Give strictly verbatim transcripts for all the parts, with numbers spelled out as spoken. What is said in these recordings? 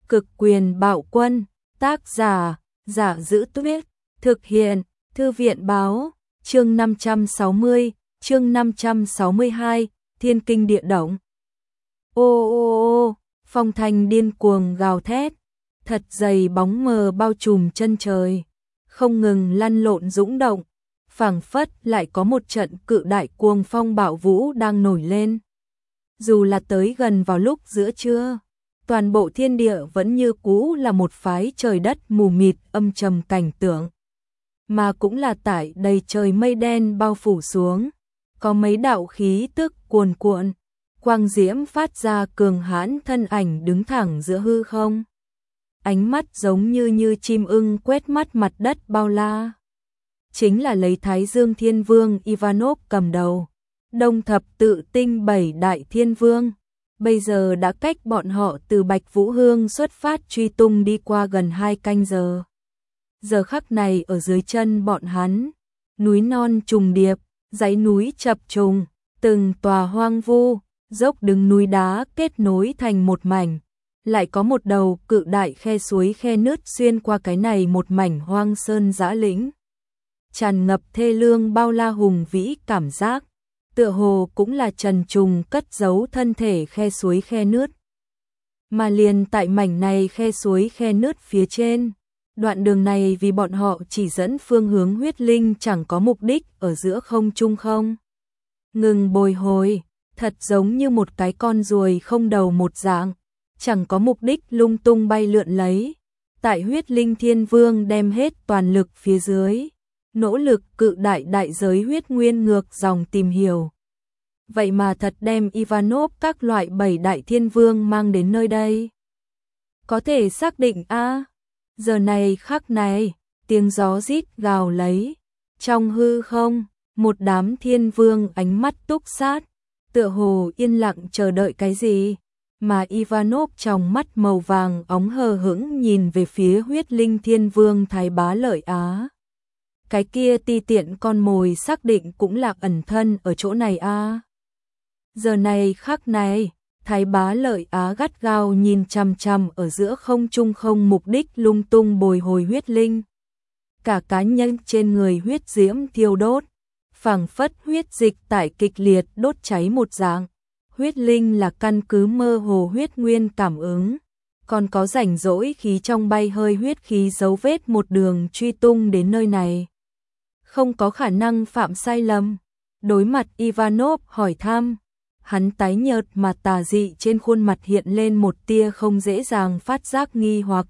Cực quyền bạo quân, tác giả, Giả Giữ Tuyết, thực hiện, Thư viện báo, chương năm trăm sáu mươi, chương năm trăm sáu mươi hai, Thiên Kinh Địa Động. Ô ô ô, phong thanh điên cuồng gào thét, thật dày bóng mờ bao trùm chân trời, không ngừng lăn lộn dũng động, phảng phất lại có một trận cự đại cuồng phong bạo vũ đang nổi lên. Dù là tới gần vào lúc giữa trưa, toàn bộ thiên địa vẫn như cũ là một phái trời đất mù mịt âm trầm cảnh tượng. Mà cũng là tại đầy trời mây đen bao phủ xuống, có mấy đạo khí tức cuồn cuộn, quang diễm phát ra cường hãn thân ảnh đứng thẳng giữa hư không. Ánh mắt giống như như chim ưng quét mắt mặt đất bao la. Chính là lấy Thái Dương Thiên Vương Ivanov cầm đầu, Đông thập tự tinh bảy đại thiên vương. Bây giờ đã cách bọn họ từ Bạch Vũ Hương xuất phát truy tung đi qua gần hai canh giờ. Giờ khắc này ở dưới chân bọn hắn, núi non trùng điệp, dãy núi chập trùng, từng tòa hoang vu, dốc đứng núi đá kết nối thành một mảnh. Lại có một đầu cự đại khe suối khe nứt xuyên qua cái này một mảnh hoang sơn dã lĩnh. Tràn ngập thê lương bao la hùng vĩ cảm giác, tựa hồ cũng là trần trùng cất giấu thân thể khe suối khe nứt. Mà liền tại mảnh này khe suối khe nứt phía trên, đoạn đường này vì bọn họ chỉ dẫn phương hướng huyết linh chẳng có mục đích ở giữa không trung không ngừng bồi hồi, thật giống như một cái con ruồi không đầu một dạng, chẳng có mục đích lung tung bay lượn lấy. Tại huyết linh thiên vương đem hết toàn lực phía dưới, nỗ lực cự đại đại giới huyết nguyên ngược dòng tìm hiểu. Vậy mà thật đem Ivanov các loại bảy đại thiên vương mang đến nơi đây. Có thể xác định a à, giờ này khắc này, tiếng gió rít gào lấy. Trong hư không, một đám thiên vương ánh mắt túc sát, tựa hồ yên lặng chờ đợi cái gì. Mà Ivanov trong mắt màu vàng óng hờ hững nhìn về phía huyết linh thiên vương Thái Bá Lợi Á. Cái kia ti tiện con mồi xác định cũng là ẩn thân ở chỗ này a. À. Giờ này khắc này, Thái Bá Lợi Á gắt gao nhìn chằm chằm ở giữa không trung không mục đích lung tung bồi hồi huyết linh. Cả cá nhân trên người huyết diễm thiêu đốt, phảng phất huyết dịch tại kịch liệt đốt cháy một dạng. Huyết linh là căn cứ mơ hồ huyết nguyên cảm ứng, còn có rảnh rỗi khí trong bay hơi huyết khí dấu vết một đường truy tung đến nơi này. Không có khả năng phạm sai lầm. Đối mặt Ivanov hỏi thăm, hắn tái nhợt mà tà dị trên khuôn mặt hiện lên một tia không dễ dàng phát giác nghi hoặc.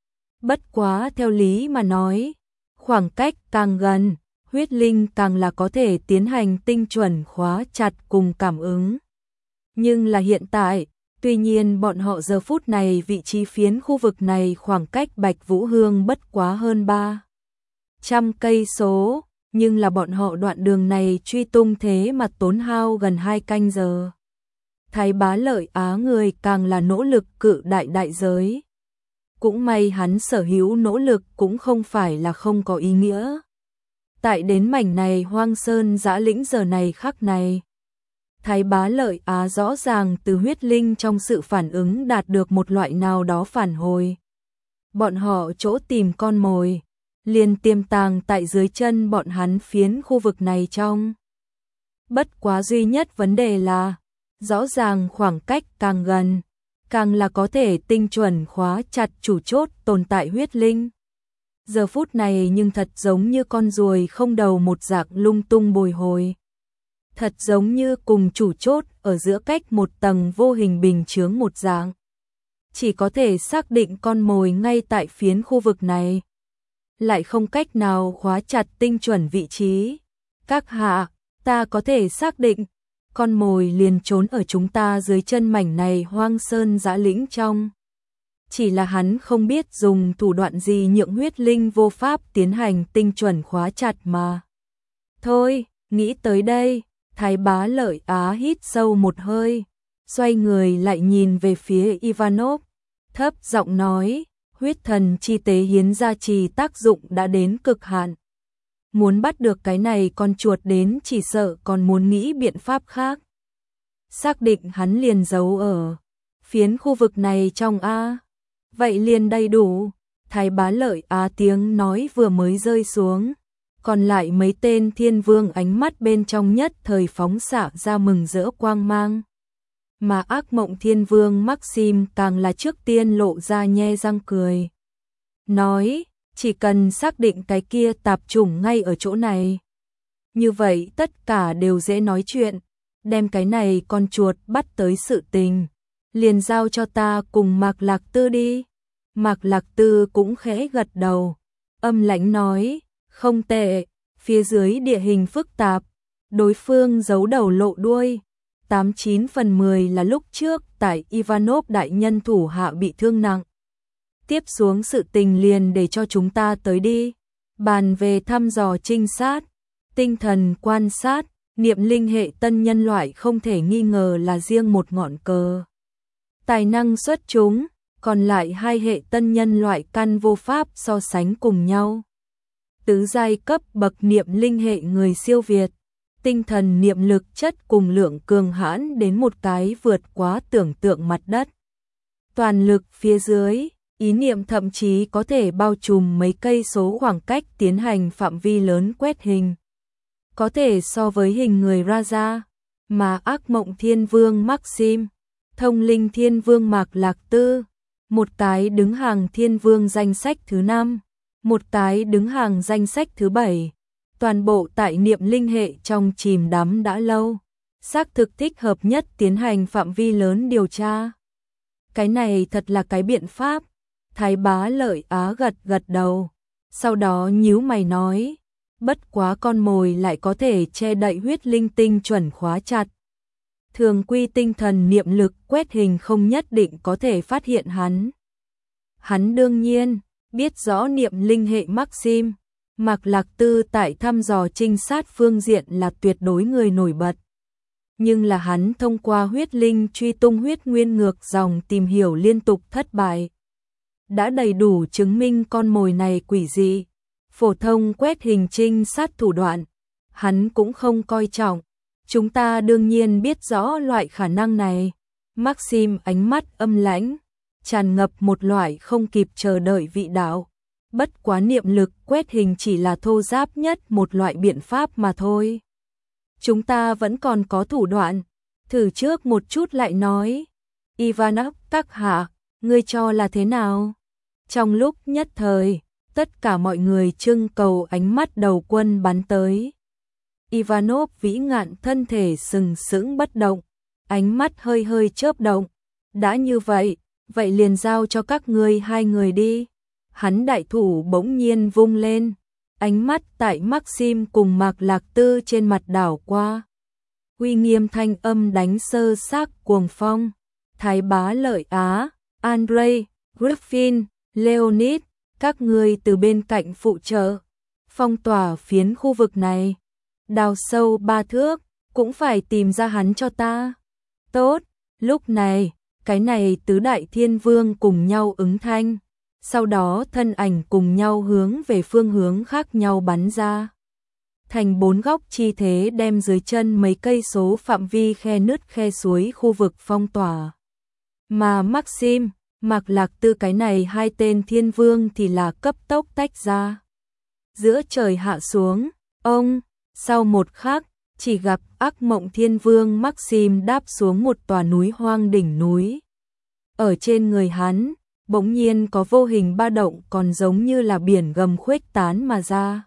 Bất quá theo lý mà nói, khoảng cách càng gần, huyết linh càng là có thể tiến hành tinh chuẩn khóa chặt cùng cảm ứng. Nhưng là hiện tại, tuy nhiên bọn họ giờ phút này vị trí phiến khu vực này khoảng cách Bạch Vũ Hương bất quá hơn ba trăm cây số, nhưng là bọn họ đoạn đường này truy tung thế mà tốn hao gần hai canh giờ. Thái Bá Lợi Á người càng là nỗ lực cự đại đại giới. Cũng may hắn sở hữu nỗ lực cũng không phải là không có ý nghĩa. Tại đến mảnh này hoang sơn dã lĩnh giờ này khắc này, Thái Bá Lợi Á rõ ràng từ huyết linh trong sự phản ứng đạt được một loại nào đó phản hồi. Bọn họ chỗ tìm con mồi, liền tiềm tàng tại dưới chân bọn hắn phiến khu vực này trong. Bất quá duy nhất vấn đề là, rõ ràng khoảng cách càng gần, càng là có thể tinh chuẩn khóa chặt chủ chốt tồn tại huyết linh. Giờ phút này nhưng thật giống như con ruồi không đầu một dạng lung tung bồi hồi. Thật giống như cùng chủ chốt ở giữa cách một tầng vô hình bình chướng một dạng. Chỉ có thể xác định con mồi ngay tại phiến khu vực này. Lại không cách nào khóa chặt tinh chuẩn vị trí. Các hạ, ta có thể xác định, con mồi liền trốn ở chúng ta dưới chân mảnh này hoang sơn dã lĩnh trong. Chỉ là hắn không biết dùng thủ đoạn gì nhượng huyết linh vô pháp tiến hành tinh chuẩn khóa chặt mà. Thôi, nghĩ tới đây, Thái Bá Lợi Á hít sâu một hơi, xoay người lại nhìn về phía Ivanov, thấp giọng nói, huyết thần chi tế hiến gia trì tác dụng đã đến cực hạn. Muốn bắt được cái này con chuột đến chỉ sợ còn muốn nghĩ biện pháp khác. Xác định hắn liền giấu ở phiến khu vực này trong A. Vậy liền đầy đủ. Thái Bá Lợi Á tiếng nói vừa mới rơi xuống, còn lại mấy tên thiên vương ánh mắt bên trong nhất thời phóng xạ ra mừng rỡ quang mang. Mà ác mộng thiên vương Maxim càng là trước tiên lộ ra nhe răng cười. Nói, chỉ cần xác định cái kia tạp chủng ngay ở chỗ này. Như vậy tất cả đều dễ nói chuyện, đem cái này con chuột bắt tới sự tình. Liền giao cho ta cùng Mạc Lạc Tư đi. Mạc Lạc Tư cũng khẽ gật đầu, âm lãnh nói, không tệ, phía dưới địa hình phức tạp, đối phương giấu đầu lộ đuôi, tám chín phần mười là lúc trước tại Ivanov đại nhân thủ hạ bị thương nặng. Tiếp xuống sự tình liền để cho chúng ta tới đi, bàn về thăm dò trinh sát, tinh thần quan sát, niệm linh hệ tân nhân loại không thể nghi ngờ là riêng một ngọn cờ. Tài năng xuất chúng, còn lại hai hệ tân nhân loại căn vô pháp so sánh cùng nhau. Tứ giai cấp bậc niệm linh hệ người siêu việt, tinh thần niệm lực chất cùng lượng cường hãn đến một cái vượt quá tưởng tượng mặt đất. Toàn lực phía dưới, ý niệm thậm chí có thể bao trùm mấy cây số khoảng cách tiến hành phạm vi lớn quét hình. Có thể so với hình người Raja, mà ác mộng thiên vương Maxim, thông linh thiên vương Mạc Lạc Tư, một cái đứng hàng thiên vương danh sách thứ năm, một cái đứng hàng danh sách thứ bảy, toàn bộ tại niệm linh hệ trong chìm đắm đã lâu, xác thực thích hợp nhất tiến hành phạm vi lớn điều tra. Cái này thật là cái biện pháp. Thái Bá Lợi Á gật gật đầu, sau đó nhíu mày nói, bất quá con mồi lại có thể che đậy huyết linh tinh chuẩn khóa chặt. Thường quy tinh thần niệm lực quét hình không nhất định có thể phát hiện hắn. Hắn đương nhiên biết rõ niệm linh hệ Maxim, Mạc Lạc Tư tại thăm dò trinh sát phương diện là tuyệt đối người nổi bật. Nhưng là hắn thông qua huyết linh truy tung huyết nguyên ngược dòng tìm hiểu liên tục thất bại. Đã đầy đủ chứng minh con mồi này quỷ dị. Phổ thông quét hình trinh sát thủ đoạn, hắn cũng không coi trọng. Chúng ta đương nhiên biết rõ loại khả năng này. Maxim ánh mắt âm lãnh, tràn ngập một loại không kịp chờ đợi vị đạo. Bất quá niệm lực quét hình chỉ là thô giáp nhất một loại biện pháp mà thôi. Chúng ta vẫn còn có thủ đoạn. Thử trước một chút lại nói. Ivanov các hạ, ngươi cho là thế nào? Trong lúc nhất thời, tất cả mọi người trưng cầu ánh mắt đầu quân bắn tới. Ivanov vĩ ngạn thân thể sừng sững bất động, ánh mắt hơi hơi chớp động. Đã như vậy, vậy liền giao cho các ngươi hai người đi. Hắn đại thủ bỗng nhiên vung lên, ánh mắt tại Maxim cùng Mạc Lạc Tư trên mặt đảo qua. Uy nghiêm thanh âm đánh sơ xác cuồng phong. Thái Bá Lợi Á, Andrei, Griffin, Leonid, các ngươi từ bên cạnh phụ trợ, phong tỏa phiến khu vực này. Đào sâu ba thước, cũng phải tìm ra hắn cho ta. Tốt, lúc này, cái này tứ đại thiên vương cùng nhau ứng thanh. Sau đó thân ảnh cùng nhau hướng về phương hướng khác nhau bắn ra. Thành bốn góc chi thế đem dưới chân mấy cây số phạm vi khe nứt khe suối khu vực phong tỏa. Mà Maxim, Mạc Lạc Tư cái này hai tên thiên vương thì là cấp tốc tách ra. Giữa trời hạ xuống, ông, sau một khắc, chỉ gặp ác mộng thiên vương Maxim đáp xuống một tòa núi hoang đỉnh núi. Ở trên người hắn, bỗng nhiên có vô hình ba động còn giống như là biển gầm khuếch tán mà ra.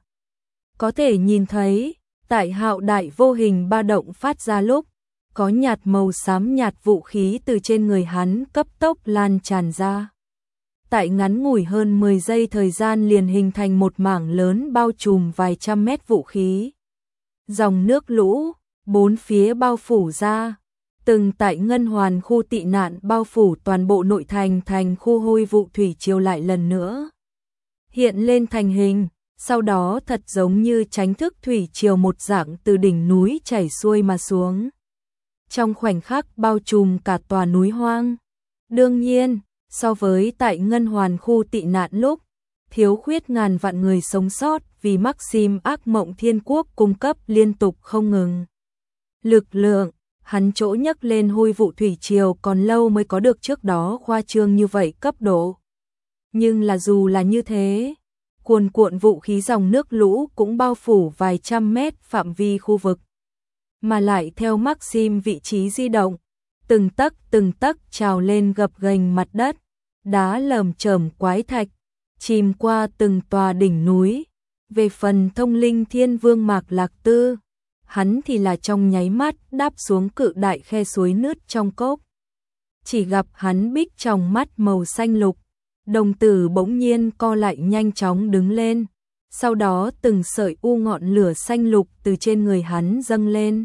Có thể nhìn thấy, tại hạo đại vô hình ba động phát ra lúc, có nhạt màu xám nhạt vũ khí từ trên người hắn cấp tốc lan tràn ra. Tại ngắn ngủi hơn mười giây thời gian liền hình thành một mảng lớn bao trùm vài trăm mét vũ khí. Dòng nước lũ, bốn phía bao phủ ra. Từng tại ngân hoàn khu tị nạn bao phủ toàn bộ nội thành thành khu hôi vụ thủy triều lại lần nữa hiện lên thành hình, sau đó thật giống như tránh thức thủy triều một dạng từ đỉnh núi chảy xuôi mà xuống. Trong khoảnh khắc bao trùm cả tòa núi hoang. Đương nhiên, so với tại ngân hoàn khu tị nạn lúc, thiếu khuyết ngàn vạn người sống sót vì Maxim ác mộng thiên quốc cung cấp liên tục không ngừng. Lực lượng, hắn chỗ nhấc lên hôi vụ thủy triều còn lâu mới có được trước đó khoa trương như vậy cấp độ. Nhưng là dù là như thế, cuồn cuộn vũ khí dòng nước lũ cũng bao phủ vài trăm mét phạm vi khu vực. Mà lại theo Maxim vị trí di động, từng tấc từng tấc trào lên gập ghềnh mặt đất, đá lởm chởm quái thạch, chìm qua từng tòa đỉnh núi. Về phần thông linh thiên vương Mạc Lạc Tư, hắn thì là trong nháy mắt đáp xuống cự đại khe suối nứt trong cốc. Chỉ gặp hắn bích trong mắt màu xanh lục, đồng tử bỗng nhiên co lại nhanh chóng đứng lên, sau đó từng sợi u ngọn lửa xanh lục từ trên người hắn dâng lên.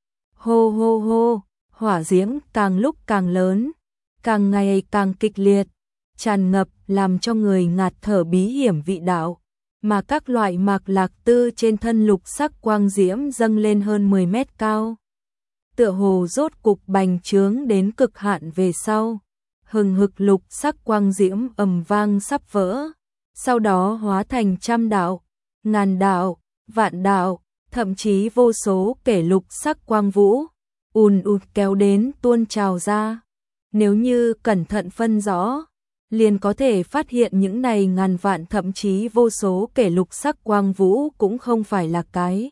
Hô hô hô, hỏa diễm càng lúc càng lớn, càng ngày càng kịch liệt, tràn ngập làm cho người ngạt thở bí hiểm vị đạo, mà các loại Mạc Lạc Tư trên thân lục sắc quang diễm dâng lên hơn mười mét cao. Tựa hồ rốt cục bành trướng đến cực hạn về sau, hừng hực lục sắc quang diễm ầm vang sắp vỡ, sau đó hóa thành trăm đạo, ngàn đạo, vạn đạo, thậm chí vô số kể lục sắc quang vũ, ùn ùn kéo đến tuôn trào ra. Nếu như cẩn thận phân rõ, liền có thể phát hiện những này ngàn vạn thậm chí vô số kể lục sắc quang vũ cũng không phải là cái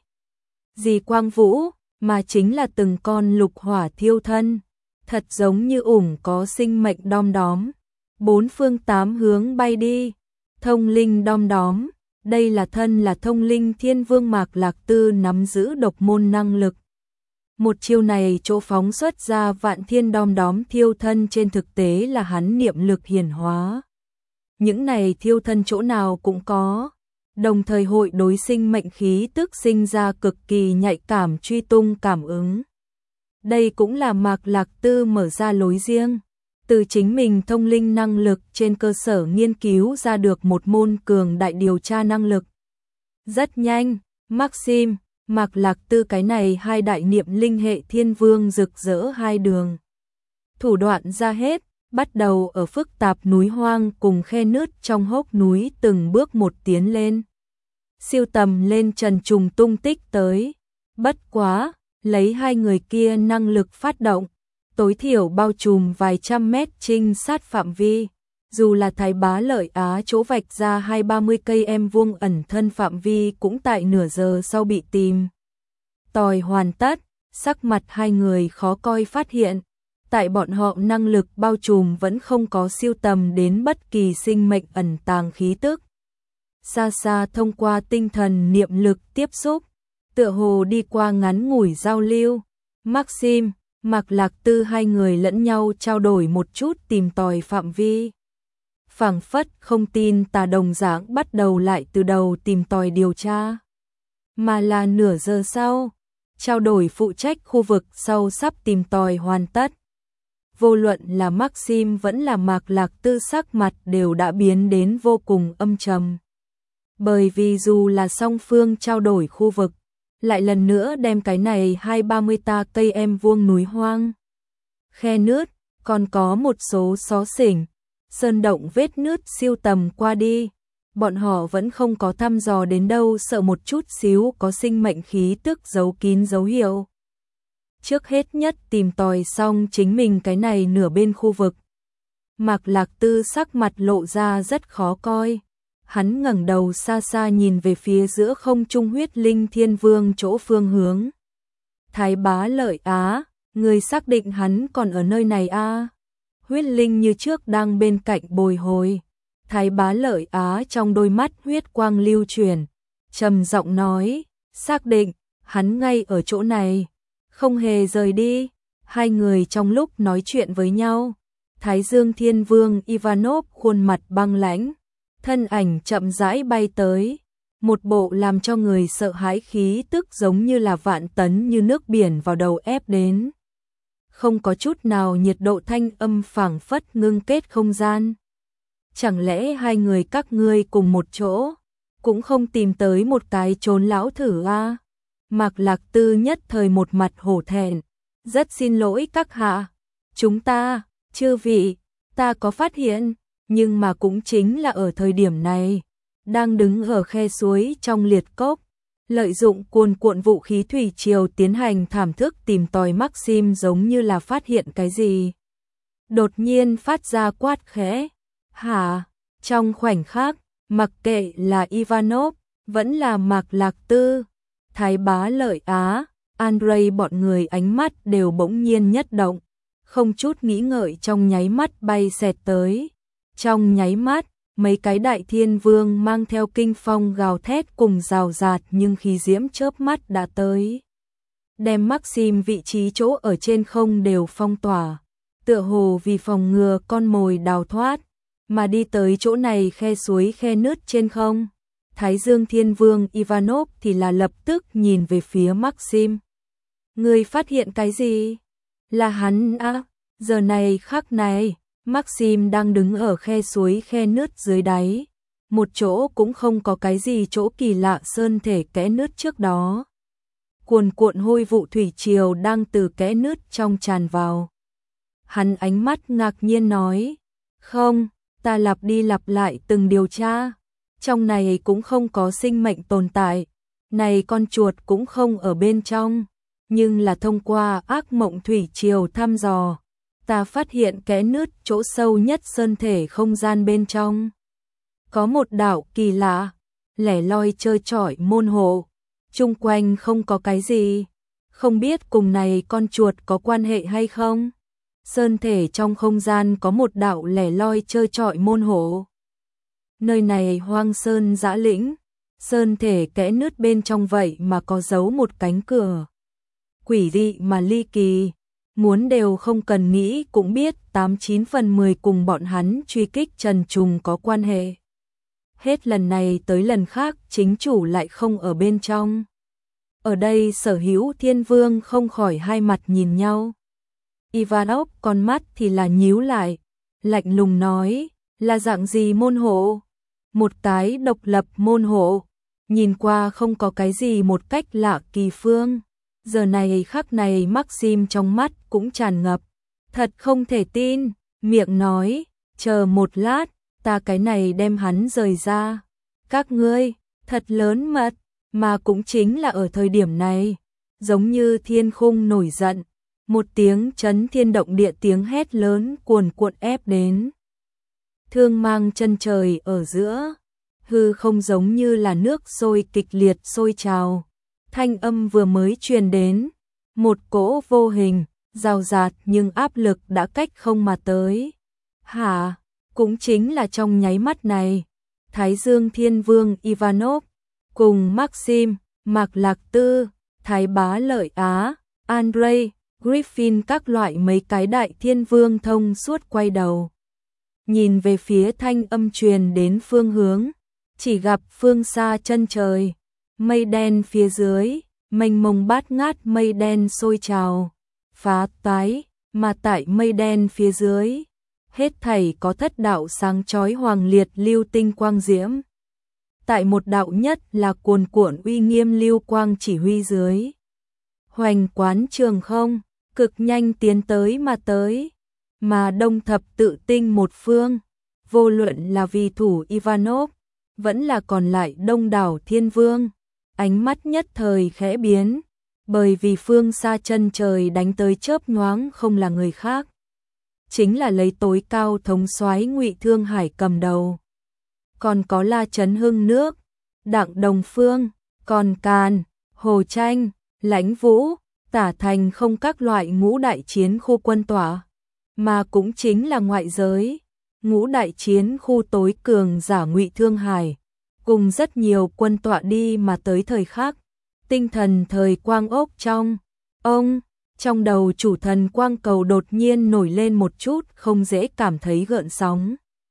gì quang vũ, mà chính là từng con lục hỏa thiêu thân, thật giống như ủng có sinh mệnh đom đóm, bốn phương tám hướng bay đi, thông linh đom đóm. Đây là thân là thông linh thiên vương Mạc Lạc Tư nắm giữ độc môn năng lực. Một chiêu này chỗ phóng xuất ra vạn thiên đom đóm thiêu thân trên thực tế là hắn niệm lực hiển hóa. Những này thiêu thân chỗ nào cũng có, đồng thời hội đối sinh mệnh khí tức sinh ra cực kỳ nhạy cảm truy tung cảm ứng. Đây cũng là Mạc Lạc Tư mở ra lối riêng, từ chính mình thông linh năng lực trên cơ sở nghiên cứu ra được một môn cường đại điều tra năng lực. Rất nhanh, Maxim, Mạc Lạc Tư cái này hai đại niệm linh hệ thiên vương rực rỡ hai đường. Thủ đoạn ra hết, bắt đầu ở phức tạp núi hoang cùng khe nứt trong hốc núi từng bước một tiến lên. Siêu tầm lên trần trùng tung tích tới. Bất quá, lấy hai người kia năng lực phát động, tối thiểu bao trùm vài trăm mét trinh sát phạm vi. Dù là Thái Bá Lợi Á chỗ vạch ra hai ba mươi cây em vuông ẩn thân phạm vi cũng tại nửa giờ sau bị tìm tòi hoàn tất, sắc mặt hai người khó coi phát hiện, tại bọn họ năng lực bao trùm vẫn không có siêu tầm đến bất kỳ sinh mệnh ẩn tàng khí tức. Xa xa thông qua tinh thần niệm lực tiếp xúc, tựa hồ đi qua ngắn ngủi giao lưu, Maxim, Mạc Lạc Tư hai người lẫn nhau trao đổi một chút tìm tòi phạm vi. Phảng phất không tin tà đồng dạng bắt đầu lại từ đầu tìm tòi điều tra. Mà là nửa giờ sau, trao đổi phụ trách khu vực sau sắp tìm tòi hoàn tất. Vô luận là Maxim vẫn là Mạc Lạc Tư sắc mặt đều đã biến đến vô cùng âm trầm. Bởi vì dù là song phương trao đổi khu vực, lại lần nữa đem cái này hai ba mươi ta cây em vuông núi hoang, khe nứt, còn có một số xó xỉnh, sơn động vết nứt siêu tầm qua đi, bọn họ vẫn không có thăm dò đến đâu, sợ một chút xíu có sinh mệnh khí tức giấu kín dấu hiệu. Trước hết nhất tìm tòi xong chính mình cái này nửa bên khu vực. Mạc Lạc Tư sắc mặt lộ ra rất khó coi. Hắn ngẩng đầu xa xa nhìn về phía giữa không trung huyết linh thiên vương chỗ phương hướng. Thái Bá Lợi Á, người xác định hắn còn ở nơi này a? À? Huyết linh như trước đang bên cạnh bồi hồi. Thái Bá Lợi Á trong đôi mắt huyết quang lưu chuyển, trầm giọng nói, xác định, hắn ngay ở chỗ này, không hề rời đi. Hai người trong lúc nói chuyện với nhau, Thái Dương Thiên Vương Ivanov khuôn mặt băng lãnh, thân ảnh chậm rãi bay tới, một bộ làm cho người sợ hãi khí tức giống như là vạn tấn như nước biển vào đầu ép đến. Không có chút nào nhiệt độ, thanh âm phảng phất ngưng kết không gian. Chẳng lẽ hai người các ngươi cùng một chỗ, cũng không tìm tới một cái trốn lão thử a? À? Mạc Lạc Tư nhất thời một mặt hổ thẹn, rất xin lỗi các hạ, chúng ta, chư vị, ta có phát hiện, nhưng mà cũng chính là ở thời điểm này, đang đứng ở khe suối trong liệt cốc, lợi dụng cuồn cuộn vũ khí thủy triều tiến hành thảm thức tìm tòi. Maxim giống như là phát hiện cái gì, đột nhiên phát ra quát khẽ, hả, Trong khoảnh khắc, mặc kệ là Ivanov, vẫn là Mạc Lạc Tư, Thái Bá Lợi Á, Andrei, bọn người ánh mắt đều bỗng nhiên nhất động, không chút nghĩ ngợi trong nháy mắt bay xẹt tới. Trong nháy mắt, mấy cái đại thiên vương mang theo kinh phong gào thét cùng rào rạt nhưng khí diễm chớp mắt đã tới. Đem Maxim vị trí chỗ ở trên không đều phong tỏa, tựa hồ vì phòng ngừa con mồi đào thoát, mà đi tới chỗ này khe suối khe nứt trên không. Thái Dương Thiên Vương Ivanov thì là lập tức nhìn về phía Maxim. Người phát hiện cái gì? Là hắn à? Giờ này khắc này, Maxim đang đứng ở khe suối khe nứt dưới đáy. Một chỗ cũng không có cái gì chỗ kỳ lạ sơn thể kẽ nứt trước đó. Cuồn cuộn hôi vụ thủy triều đang từ kẽ nứt trong tràn vào. Hắn ánh mắt ngạc nhiên nói, không, ta lặp đi lặp lại từng điều tra. Trong này cũng không có sinh mệnh tồn tại, này con chuột cũng không ở bên trong, nhưng là thông qua ác mộng thủy triều thăm dò, ta phát hiện kẽ nứt chỗ sâu nhất sơn thể không gian bên trong. Có một đạo kỳ lạ, lẻ loi trơ trọi môn hộ, chung quanh không có cái gì, không biết cùng này con chuột có quan hệ hay không. Sơn thể trong không gian có một đạo lẻ loi trơ trọi môn hộ. Nơi này hoang sơn dã lĩnh, sơn thể kẽ nứt bên trong vậy mà có giấu một cánh cửa. Quỷ dị mà ly kỳ, muốn đều không cần nghĩ cũng biết tám chín phần mười cùng bọn hắn truy kích Trần Trùng có quan hệ. Hết lần này tới lần khác chính chủ lại không ở bên trong. Ở đây Sở Hữu Thiên Vương không khỏi hai mặt nhìn nhau. Ivanov con mắt thì là nhíu lại, lạnh lùng nói, là dạng gì môn hộ? Một cái độc lập môn hộ, nhìn qua không có cái gì một cách lạ kỳ phương. Giờ này khắc này Maxim trong mắt cũng tràn ngập, thật không thể tin, miệng nói, chờ một lát, ta cái này đem hắn rời ra. Các ngươi, thật lớn mật, mà cũng chính là ở thời điểm này, giống như thiên khung nổi giận, một tiếng chấn thiên động địa tiếng hét lớn cuồn cuộn ép đến. Thương mang chân trời ở giữa, hư không giống như là nước sôi kịch liệt sôi trào. Thanh âm vừa mới truyền đến, một cỗ vô hình, rào rạt nhưng áp lực đã cách không mà tới. Hả? Cũng chính là trong nháy mắt này, Thái Dương Thiên Vương Ivanov cùng Maxim, Mạc Lạc Tư, Thái Bá Lợi Á, Andrei, Griffin các loại mấy cái đại thiên vương thông suốt quay đầu. Nhìn về phía thanh âm truyền đến phương hướng, chỉ gặp phương xa chân trời, mây đen phía dưới, mênh mông bát ngát mây đen sôi trào, phá toái, mà tại mây đen phía dưới, hết thảy có thất đạo sáng chói hoàng liệt lưu tinh quang diễm. Tại một đạo nhất là cuồn cuộn uy nghiêm lưu quang chỉ huy dưới. Hoành quán trường không, cực nhanh tiến tới mà tới, mà đông thập tự tinh một phương, vô luận là vì thủ Ivanov, vẫn là còn lại đông đảo thiên vương, ánh mắt nhất thời khẽ biến, bởi vì phương xa chân trời đánh tới chớp nhoáng không là người khác, chính là lấy tối cao thống soái Ngụy Thương Hải cầm đầu. Còn có La Chấn Hưng nước, Đặng Đồng Phương, còn Càn, Hồ Tranh, Lãnh Vũ, Tả Thành không các loại ngũ đại chiến khu quân tỏa, mà cũng chính là ngoại giới, ngũ đại chiến khu tối cường giả Ngụy Thương Hải, cùng rất nhiều quân tọa đi mà tới thời khắc, tinh thần thời quang ốc trong, ông, trong đầu chủ thần quang cầu đột nhiên nổi lên một chút không dễ cảm thấy gợn sóng.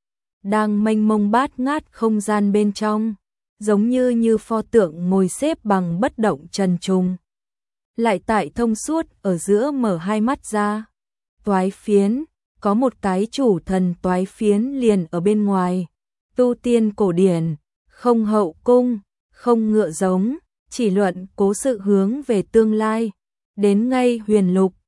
Đang mênh mông bát ngát không gian bên trong, giống như như pho tượng ngồi xếp bằng bất động Trần Trùng. Lại tại thông suốt ở giữa mở hai mắt ra, toái phiến, có một cái chủ thần toái phiến liền ở bên ngoài, tu tiên cổ điển, không hậu cung, không ngựa giống, chỉ luận cố sự hướng về tương lai, đến ngay huyền lục,